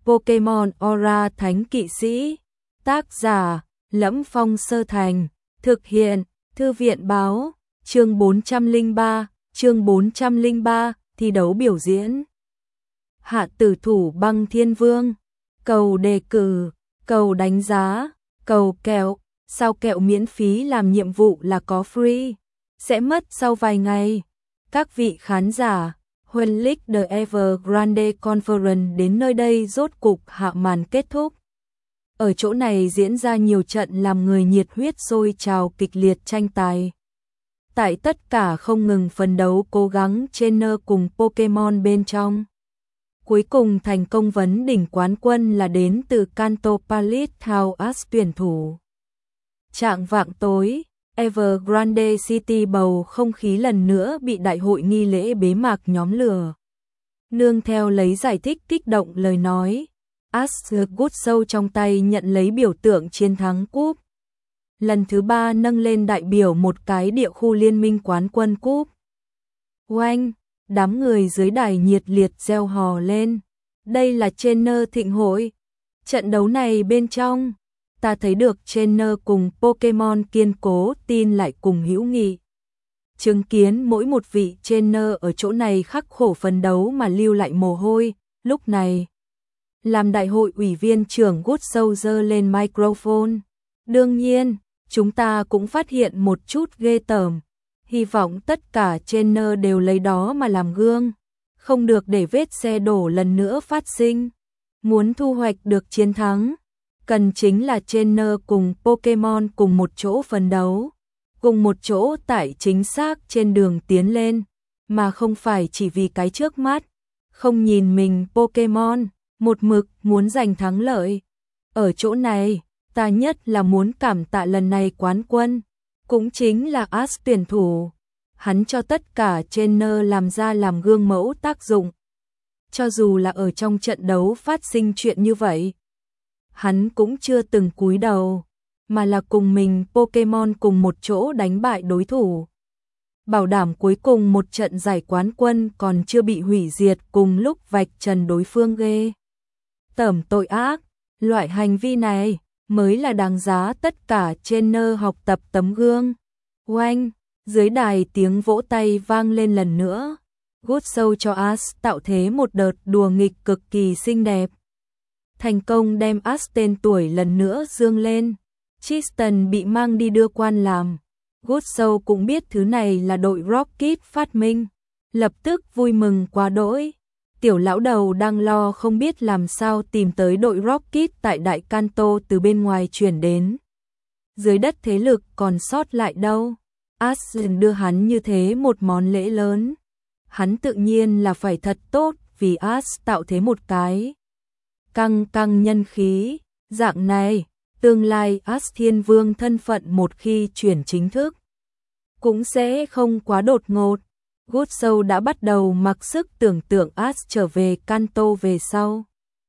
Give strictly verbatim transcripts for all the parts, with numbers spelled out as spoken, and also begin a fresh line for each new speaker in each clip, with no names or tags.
Pokemon Aura Thánh Kỵ Sĩ. Tác giả: Lẫm Phong Sơ Thành. Thực hiện: Thư viện báo. Chương bốn trăm lẻ ba, chương bốn trăm lẻ ba, thi đấu biểu diễn. Hạ tử thủ Băng Thiên Vương. Cầu đề cử, cầu đánh giá, cầu kẹo. Sao kẹo miễn phí làm nhiệm vụ là có free, sẽ mất sau vài ngày. Các vị khán giả, Huân League The Evergrande Conference đến nơi đây rốt cục hạ màn kết thúc. Ở chỗ này diễn ra nhiều trận làm người nhiệt huyết sôi trào kịch liệt tranh tài. Tại tất cả không ngừng phấn đấu cố gắng trainer cùng Pokemon bên trong. Cuối cùng thành công vấn đỉnh quán quân là đến từ Kanto Palace House tuyển thủ. Trạng vạng tối, Evergrande City bầu không khí lần nữa bị đại hội nghi lễ bế mạc nhóm lửa. Nương theo lấy giải thích kích động lời nói, Ash Gutsow trong tay nhận lấy biểu tượng chiến thắng cúp. Lần thứ ba nâng lên đại biểu một cái địa khu liên minh quán quân cúp. Oanh, đám người dưới đài nhiệt liệt reo hò lên. Đây là trainer thịnh hội. Trận đấu này bên trong, ta thấy được trainer cùng Pokemon kiên cố tin lại cùng hữu nghị. Chứng kiến mỗi một vị trainer ở chỗ này khắc khổ phấn đấu mà lưu lại mồ hôi, lúc này làm đại hội ủy viên trưởng Gutsow giơ lên microphone. Đương nhiên, chúng ta cũng phát hiện một chút ghê tởm. Hy vọng tất cả trainer đều lấy đó mà làm gương, không được để vết xe đổ lần nữa phát sinh. Muốn thu hoạch được chiến thắng, cần chính là trainer cùng Pokemon cùng một chỗ phấn đấu, cùng một chỗ tại chính xác trên đường tiến lên, mà không phải chỉ vì cái trước mắt, không nhìn mình Pokemon, một mực muốn giành thắng lợi. Ở chỗ này, ta nhất là muốn cảm tạ lần này quán quân, cũng chính là Ash tuyển thủ. Hắn cho tất cả trainer làm ra làm gương mẫu tác dụng. Cho dù là ở trong trận đấu phát sinh chuyện như vậy, hắn cũng chưa từng cúi đầu, mà là cùng mình Pokemon cùng một chỗ đánh bại đối thủ. Bảo đảm cuối cùng một trận giải quán quân còn chưa bị hủy diệt cùng lúc vạch trần đối phương ghê tởm tội ác. Loại hành vi này mới là đáng giá tất cả trainer học tập tấm gương. Oanh, dưới đài tiếng vỗ tay vang lên lần nữa. Gutsow cho Ash tạo thế một đợt đùa nghịch cực kỳ xinh đẹp. Thành công đem Ash tên tuổi lần nữa dương lên. Tristan bị mang đi đưa quan làm. Gutsow cũng biết thứ này là đội Rocket phát minh, lập tức vui mừng quá đỗi. Tiểu lão đầu đang lo không biết làm sao tìm tới đội Rocket tại Đại Kanto từ bên ngoài chuyển đến. Dưới đất thế lực còn sót lại đâu. Ash đưa hắn như thế một món lễ lớn. Hắn tự nhiên là phải thật tốt vì Ash tạo thế một cái căng căng nhân khí. Dạng này, tương lai Ash Thiên Vương thân phận một khi chuyển chính thức cũng sẽ không quá đột ngột. Gutsow đã bắt đầu mặc sức tưởng tượng Ash trở về Kanto về sau,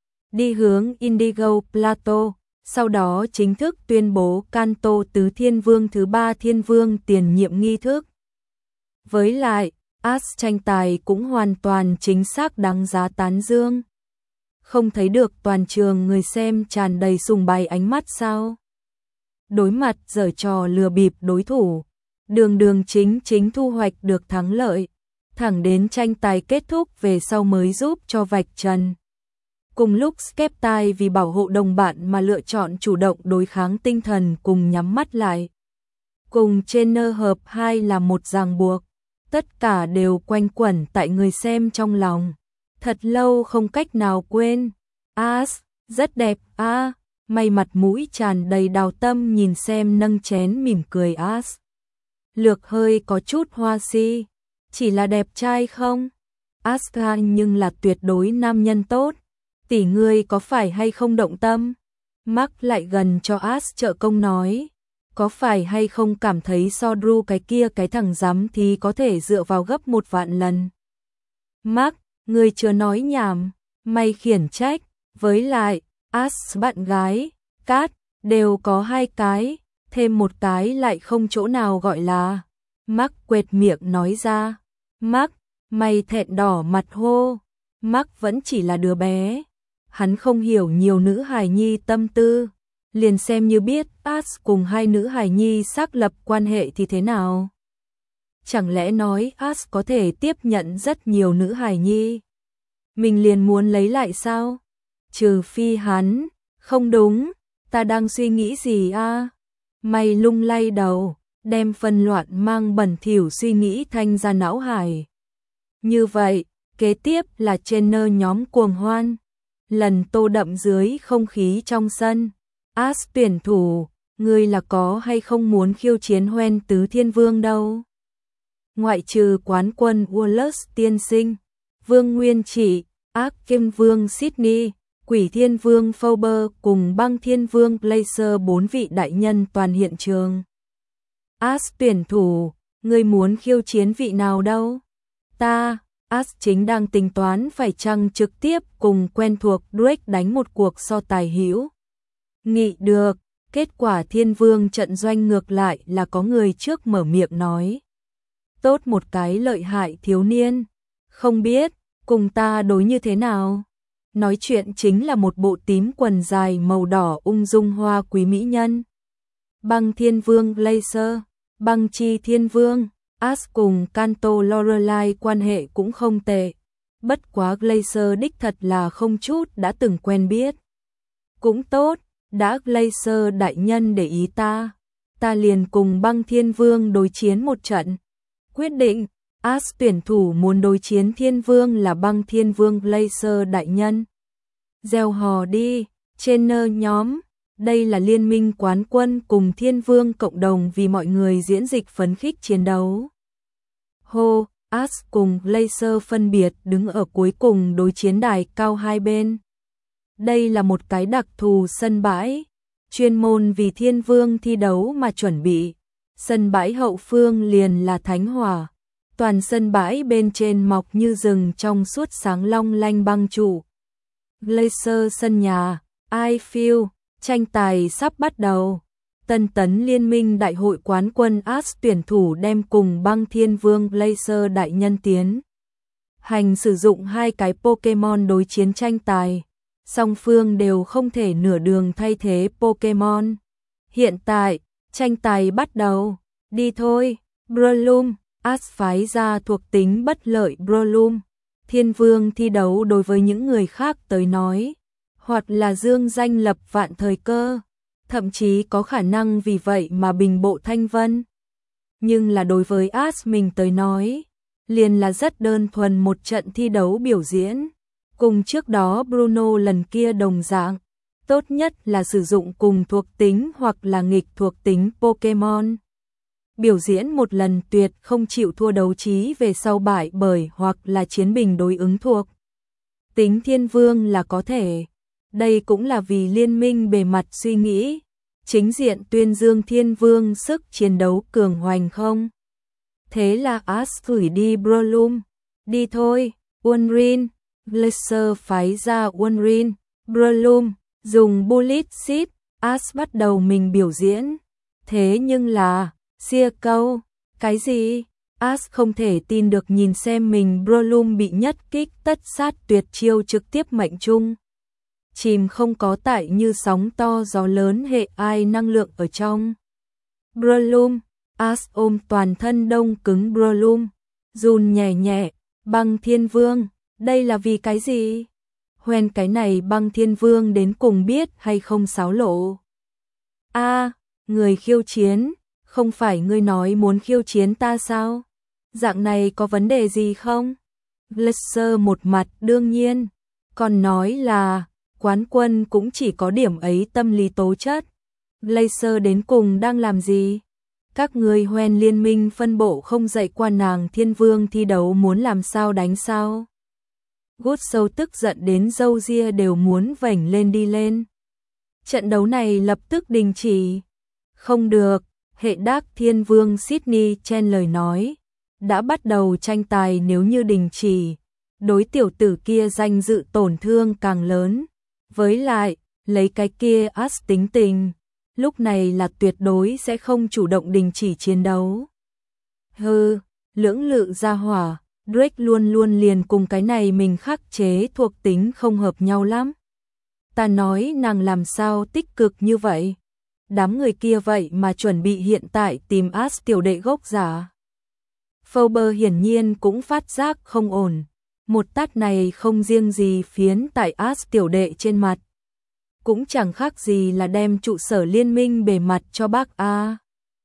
đi hướng Indigo Plateau, sau đó chính thức tuyên bố Kanto tứ thiên vương thứ ba thiên vương tiền nhiệm nghi thức. Với lại, Ash tranh tài cũng hoàn toàn chính xác đáng giá tán dương. Không thấy được toàn trường người xem tràn đầy sùng bái ánh mắt sao? Đối mặt giở trò lừa bịp đối thủ, đường đường chính chính thu hoạch được thắng lợi, thẳng đến tranh tài kết thúc về sau mới giúp cho vạch trần. Cùng lúc Skeptile vì bảo hộ đồng bạn mà lựa chọn chủ động đối kháng tinh thần cùng nhắm mắt lại. Cùng trainer hợp hai là một ràng buộc, tất cả đều quanh quẩn tại người xem trong lòng. Thật lâu không cách nào quên. Ash, rất đẹp a. À, may mặt mũi tràn đầy đào tâm nhìn xem nâng chén mỉm cười Ash. Lược hơi có chút hoa si. Chỉ là đẹp trai không? Ash nhưng là tuyệt đối nam nhân tốt. Tỷ ngươi có phải hay không động tâm? Mark lại gần cho Ash trợ công nói. Có phải hay không cảm thấy so Drew cái kia cái thằng dám thì có thể dựa vào gấp một vạn lần? Mark, ngươi chưa nói nhảm, mày khiển trách. Với lại, Ash bạn gái, Kat, đều có hai cái, thêm một cái lại không chỗ nào gọi là. Mark quệt miệng nói ra. Mark, mày thẹn đỏ mặt hô. Mark vẫn chỉ là đứa bé. hắn không hiểu nhiều nữ hài nhi tâm tư, liền xem như biết As cùng hai nữ hài nhi xác lập quan hệ thì thế nào. Chẳng lẽ nói As có thể tiếp nhận rất nhiều nữ hài nhi, mình liền muốn lấy lại sao? Trừ phi hắn, không đúng, ta đang suy nghĩ gì a? À? Mày lung lay đầu, đem phân loạn mang bẩn thỉu suy nghĩ thanh ra não hải. Như vậy, kế tiếp là trainer nhóm cuồng hoan, lần tô đậm dưới không khí trong sân. As tuyển thủ, ngươi là có hay không muốn khiêu chiến Hoen Tứ Thiên Vương đâu? Ngoại trừ quán quân Wallace tiên sinh, Vương Nguyên Trị, Ác Kim Vương Sydney, Quỷ Thiên Vương Faber cùng Băng Thiên Vương Blazer bốn vị đại nhân toàn hiện trường. As tuyển thủ, ngươi muốn khiêu chiến vị nào đâu? Ta, As chính đang tính toán phải chăng trực tiếp cùng quen thuộc Drake đánh một cuộc so tài hữu nghị được. Kết quả Thiên Vương trận doanh ngược lại là có người trước mở miệng nói. Tốt một cái lợi hại thiếu niên, không biết, cùng ta đối như thế nào? Nói chuyện chính là một bộ tím quần dài màu đỏ ung dung hoa quý mỹ nhân. Băng Thiên Vương Blazer, Băng Chi Thiên Vương, As cùng Kanto Lorelai quan hệ cũng không tệ. Bất quá Blazer đích thật là không chút đã từng quen biết. Cũng tốt, đã Blazer đại nhân để ý ta, ta liền cùng Băng Thiên Vương đối chiến một trận. Quyết định, As tuyển thủ muốn đối chiến Thiên Vương là Băng Thiên Vương Blazer đại nhân. Gieo hò đi, trainer nhóm, đây là liên minh quán quân cùng Thiên Vương cộng đồng vì mọi người diễn dịch phấn khích chiến đấu. Hô, As cùng Blazer phân biệt đứng ở cuối cùng đối chiến đài cao hai bên. Đây là một cái đặc thù sân bãi, chuyên môn vì Thiên Vương thi đấu mà chuẩn bị. Sân bãi hậu phương liền là thánh hỏa, toàn sân bãi bên trên mọc như rừng trong suốt sáng long lanh băng trụ. Blazer sân nhà, I feel, tranh tài sắp bắt đầu. Tân tấn liên minh đại hội quán quân As tuyển thủ đem cùng Băng Thiên Vương Blazer đại nhân tiến hành sử dụng hai cái Pokemon đối chiến tranh tài. Song phương đều không thể nửa đường thay thế Pokemon. Hiện tại, tranh tài bắt đầu, đi thôi. Breloom, As phái ra thuộc tính bất lợi Breloom. Thiên Vương thi đấu đối với những người khác tới nói, hoặc là dương danh lập vạn thời cơ, thậm chí có khả năng vì vậy mà bình bộ thanh vân. Nhưng là đối với As mình tới nói, liền là rất đơn thuần một trận thi đấu biểu diễn. Cùng trước đó Bruno lần kia đồng dạng, tốt nhất là sử dụng cùng thuộc tính hoặc là nghịch thuộc tính Pokemon. Biểu diễn một lần tuyệt không chịu thua đấu trí về sau bại bởi hoặc là chiến bình đối ứng thuộc tính Thiên Vương là có thể. Đây cũng là vì liên minh bề mặt suy nghĩ, chính diện tuyên dương Thiên Vương sức chiến đấu cường hoành không. Thế là As gửi đi Breloom, đi thôi, Unrin. Blazer phái ra Unrin, Breloom, dùng Bullet Seed, As bắt đầu mình biểu diễn. Thế nhưng là, xia câu, cái gì? As không thể tin được nhìn xem mình Breloom bị nhất kích tất sát tuyệt chiêu trực tiếp mệnh trung. Chìm không có tại như sóng to gió lớn hệ ai năng lượng ở trong. Breloom, As ôm toàn thân đông cứng Breloom, run nhẹ nhẹ, Băng Thiên Vương. Đây là vì cái gì? Hoen cái này Băng Thiên Vương đến cùng biết hay không xáo lộ? A, à, người khiêu chiến, không phải ngươi nói muốn khiêu chiến ta sao? Dạng này có vấn đề gì không? Blazer một mặt đương nhiên, còn nói là quán quân cũng chỉ có điểm ấy tâm lý tố chất. Blazer đến cùng đang làm gì? Các người Hoen liên minh phân bộ không dạy qua nàng Thiên Vương thi đấu muốn làm sao đánh sao? Gút sâu tức giận đến râu ria đều muốn vểnh lên đi lên. Trận đấu này lập tức đình chỉ. Không được, hệ đác Thiên Vương Sydney chen lời nói. Đã bắt đầu tranh tài nếu như đình chỉ, đối tiểu tử kia danh dự tổn thương càng lớn. Với lại, lấy cái kia As tính tình, lúc này là tuyệt đối sẽ không chủ động đình chỉ chiến đấu. Hừ, lưỡng lự ra hỏa. Drake luôn luôn liền cùng cái này mình khắc chế thuộc tính không hợp nhau lắm. Ta nói nàng làm sao tích cực như vậy? Đám người kia vậy mà chuẩn bị hiện tại tìm As tiểu đệ gốc giả. Phoebe hiển nhiên cũng phát giác không ổn. Một tát này không riêng gì phiến tại As tiểu đệ trên mặt. Cũng chẳng khác gì là đem trụ sở liên minh bề mặt cho bác A.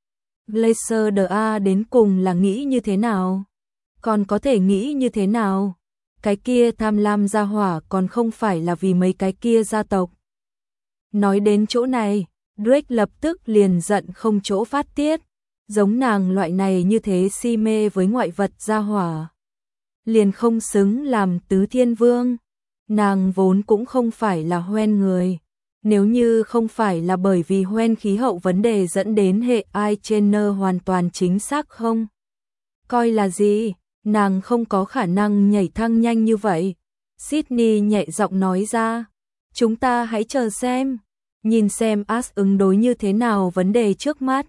Glacier de A đến cùng là nghĩ như thế nào? Còn có thể nghĩ như thế nào? Cái kia tham lam gia hỏa còn không phải là vì mấy cái kia gia tộc. Nói đến chỗ này, Drake lập tức liền giận không chỗ phát tiết. Giống nàng loại này như thế si mê với ngoại vật gia hỏa. Liền không xứng làm tứ thiên vương. Nàng vốn cũng không phải là hoen người. Nếu như không phải là bởi vì hoen khí hậu vấn đề dẫn đến hệ ai trên nơ hoàn toàn chính xác không? Coi là gì? Nàng không có khả năng nhảy thăng nhanh như vậy. Sydney nhẹ giọng nói ra. Chúng ta hãy chờ xem. Nhìn xem As ứng đối như thế nào vấn đề trước mắt.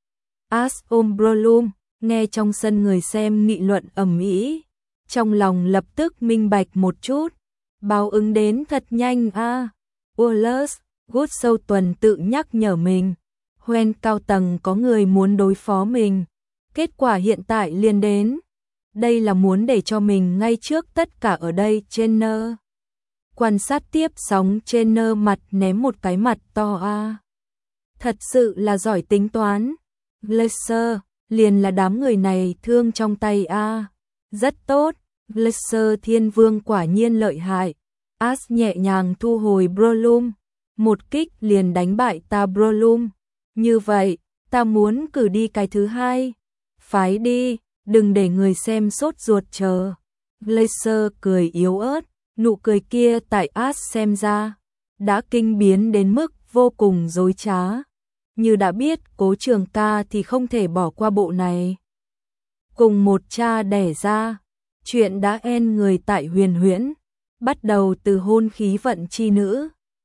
As ôm Brollum, nghe trong sân người xem nghị luận ầm ĩ, trong lòng lập tức minh bạch một chút. Báo ứng đến thật nhanh a. À. Wallace, Good sâu tuần tự nhắc nhở mình. Hoen cao tầng có người muốn đối phó mình. Kết quả hiện tại liền đến. Đây là muốn để cho mình ngay trước tất cả ở đây trên nơ. Quan sát tiếp sóng trên nơ mặt ném một cái mặt to a. À. Thật sự là giỏi tính toán. Glacier, liền là đám người này thương trong tay a. À. Rất tốt, Glacier thiên vương quả nhiên lợi hại. As nhẹ nhàng thu hồi Brollum. Một kích liền đánh bại ta Brollum. Như vậy, ta muốn cử đi cái thứ hai. Phái đi, đừng để người xem sốt ruột chờ. Glacier cười yếu ớt, nụ cười kia tại As xem ra đã kinh biến đến mức vô cùng dối trá. Như đã biết Cố Trường Ca thì không thể bỏ qua bộ này. Cùng một cha đẻ ra, chuyện đã en người tại Huyền Huyễn, bắt đầu từ hôn khí vận chi nữ.